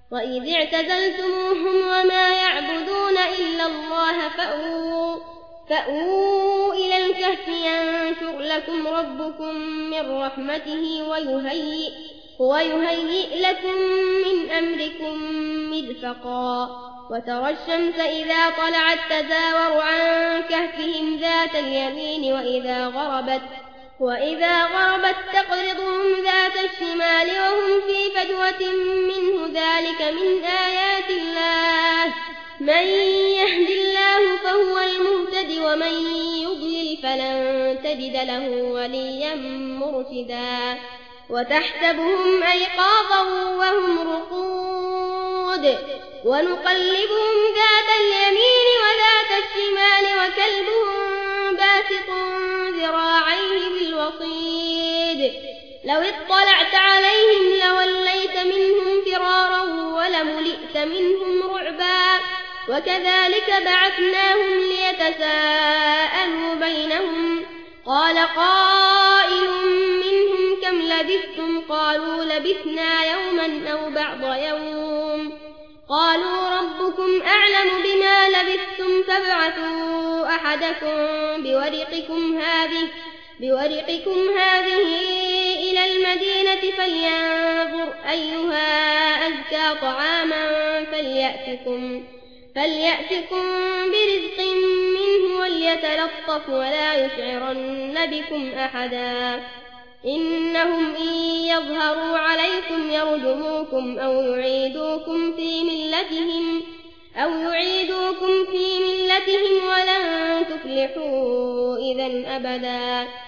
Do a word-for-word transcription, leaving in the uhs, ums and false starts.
وإذ اعتزلتموهم وما يعبدون إلا الله فأووا, فأووا إلى الكهف ينشر لكم ربكم من رحمته ويهيئ, ويهيئ لكم من أمركم مرفقا وترى الشمس إذا طلعت تزاور عن كهفهم ذات اليمين وإذا غربت, وإذا غربت تقرضهم ذات الشمال وهم في فجوة منه ذلك من آيات الله من يهد الله فهو المهتد ومن يضلل فلن تجد له وليا مرشدا وتحسبهم أيقاظا وهم رقود ونقلبهم ذات اليمين وذات الشمال وكلبهم باسط ذراعيه بالوصيد لو اطلعت عليهم لوليت منهم فرارا ولملئت منهم رعبا وكذلك بعثناهم ليتساءلوا بينهم قال قائل منهم كم لبثتم قالوا لبثنا يوما أو بعض يوم قالوا ربكم أعلم بما لبثتم فابعثوا أحدكم بورقكم هذه, بورقكم هذه إلى المدينة فلينظر أيها أزكى طعاما فليأتكم, فليأتكم برزق منه وليتلطف ولا يشعرن بكم أحدا إنهم إن يظهروا عليكم يرجموكم أو يعيدوكم في ملتهم, أو يعيدوكم في ملتهم ولن تفلحوا إذا أبدا.